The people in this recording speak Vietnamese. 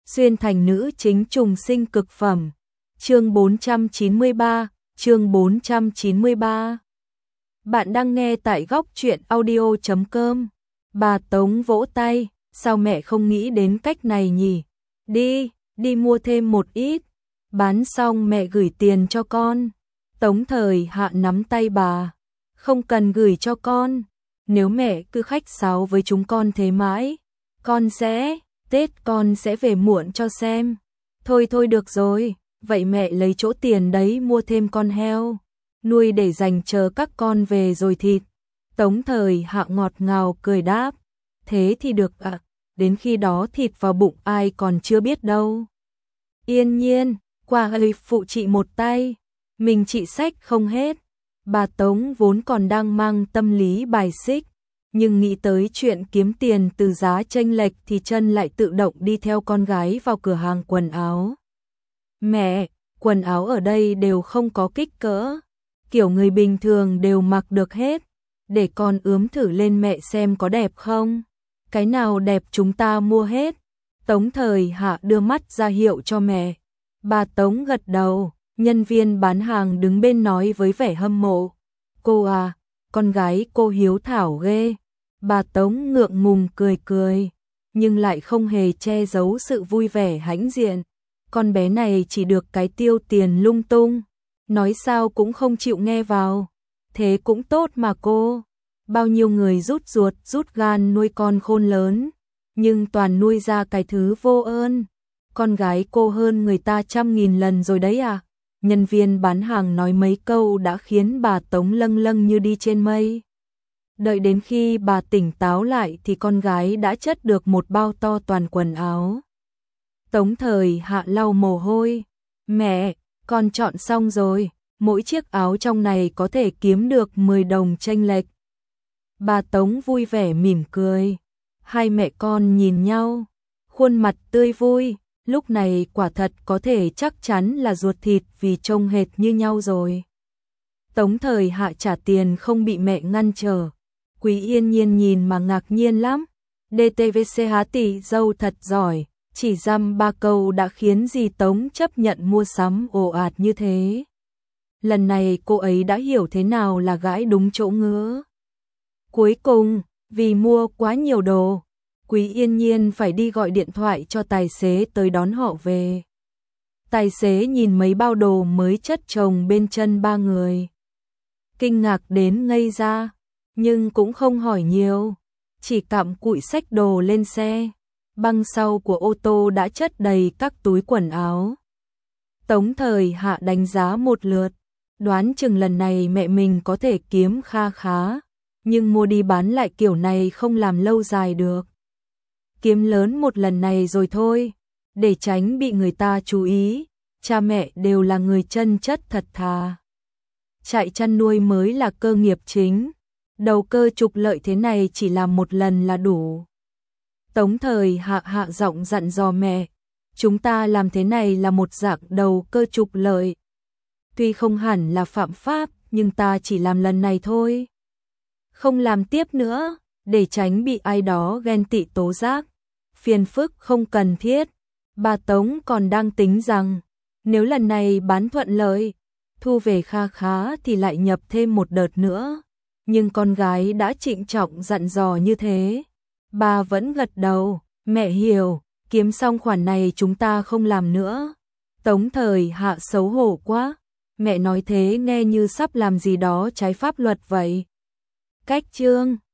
xuyên thành nữ chính trùng sinh cực phẩm. Chương 493, chương 493. Bạn đang nghe tại góc truyện audio.com. Bà Tống vỗ tay, sao mẹ không nghĩ đến cách này nhỉ? Đi mua thêm một ít, bán xong mẹ gửi tiền cho con. Tống Thời Hạ nắm tay bà, không cần gửi cho con, nếu mẹ cứ khách sáo với chúng con thế mãi, Tết con sẽ về muộn cho xem. Thôi được rồi, vậy mẹ lấy chỗ tiền đấy mua thêm con heo, nuôi để dành chờ các con về rồi thịt. Tống Thời Hạ ngọt ngào cười đáp, thế thì được ạ, đến khi đó thịt vào bụng ai còn chưa biết đâu. Yên Nhiên, qua phụ chị một tay, mình chị xách không hết. Bà Tống vốn còn đang mang tâm lý bài xích, nhưng nghĩ tới chuyện kiếm tiền từ giá chênh lệch thì chân lại tự động đi theo con gái vào cửa hàng quần áo. Mẹ, quần áo ở đây đều không có kích cỡ, kiểu người bình thường đều mặc được hết, để con ướm thử lên mẹ xem có đẹp không, cái nào đẹp chúng ta mua hết. Tống Thời Hạ đưa mắt ra hiệu cho mẹ. Bà Tống gật đầu, nhân viên bán hàng đứng bên nói với vẻ hâm mộ. Cô à, con gái cô hiếu thảo ghê. Bà Tống ngượng ngùng cười, nhưng lại không hề che giấu sự vui vẻ hãnh diện. Con bé này chỉ được cái tiêu tiền lung tung, nói sao cũng không chịu nghe vào. Thế cũng tốt mà cô, bao nhiêu người rút ruột rút gan nuôi con khôn lớn, nhưng toàn nuôi ra cái thứ vô ơn. Con gái cô hơn người ta 100.000 lần rồi đấy à? Nhân viên bán hàng nói mấy câu đã khiến bà Tống lâng như đi trên mây. Đợi đến khi bà tỉnh táo lại thì con gái đã chất được một bao to toàn quần áo. Tống Thời Hạ lau mồ hôi. Mẹ, con chọn xong rồi, mỗi chiếc áo trong này có thể kiếm được 10 đồng chênh lệch. Bà Tống vui vẻ mỉm cười. Hai mẹ con nhìn nhau, khuôn mặt tươi vui. Lúc này quả thật có thể chắc chắn là ruột thịt vì trông hệt như nhau rồi. Tống Thời Hạ trả tiền không bị mẹ ngăn trở. Quý Yên Nhiên nhìn mà ngạc nhiên lắm. DTVC há tỷ dâu thật giỏi, chỉ dăm 3 câu đã khiến dì Tống chấp nhận mua sắm ồ ạt như thế. Lần này cô ấy đã hiểu thế nào là gãi đúng chỗ ngứa. Cuối cùng, vì mua quá nhiều đồ, Quý Yên Nhiên phải đi gọi điện thoại cho tài xế tới đón họ về. Tài xế nhìn mấy bao đồ mới chất chồng bên chân ba người, kinh ngạc đến ngây ra, nhưng cũng không hỏi nhiều, chỉ cặm cụi xách đồ lên xe. Băng sau của ô tô đã chất đầy các túi quần áo. Tống Thời Hạ đánh giá một lượt, đoán chừng lần này mẹ mình có thể kiếm kha khá, nhưng mua đi bán lại kiểu này không làm lâu dài được. Kiếm lớn một lần này rồi thôi, để tránh bị người ta chú ý, cha mẹ đều là người chân chất thật thà. Chạy chăn nuôi mới là cơ nghiệp chính, đầu cơ trục lợi thế này chỉ làm một lần là đủ. Tống Thời Hạ giọng dặn dò mẹ, chúng ta làm thế này là một dạng đầu cơ trục lợi. Tuy không hẳn là phạm pháp, nhưng ta chỉ làm lần này thôi. Không làm tiếp nữa, để tránh bị ai đó ghen tị tố giác. Phiền phức không cần thiết. Bà Tống còn đang tính rằng, nếu lần này bán thuận lợi, thu về kha khá thì lại nhập thêm một đợt nữa. Nhưng con gái đã trịnh trọng dặn dò như thế. Bà vẫn gật đầu, mẹ hiểu, kiếm xong khoản này chúng ta không làm nữa. Tống Thời Hạ xấu hổ quá, mẹ nói thế nghe như sắp làm gì đó trái pháp luật vậy. Cách chương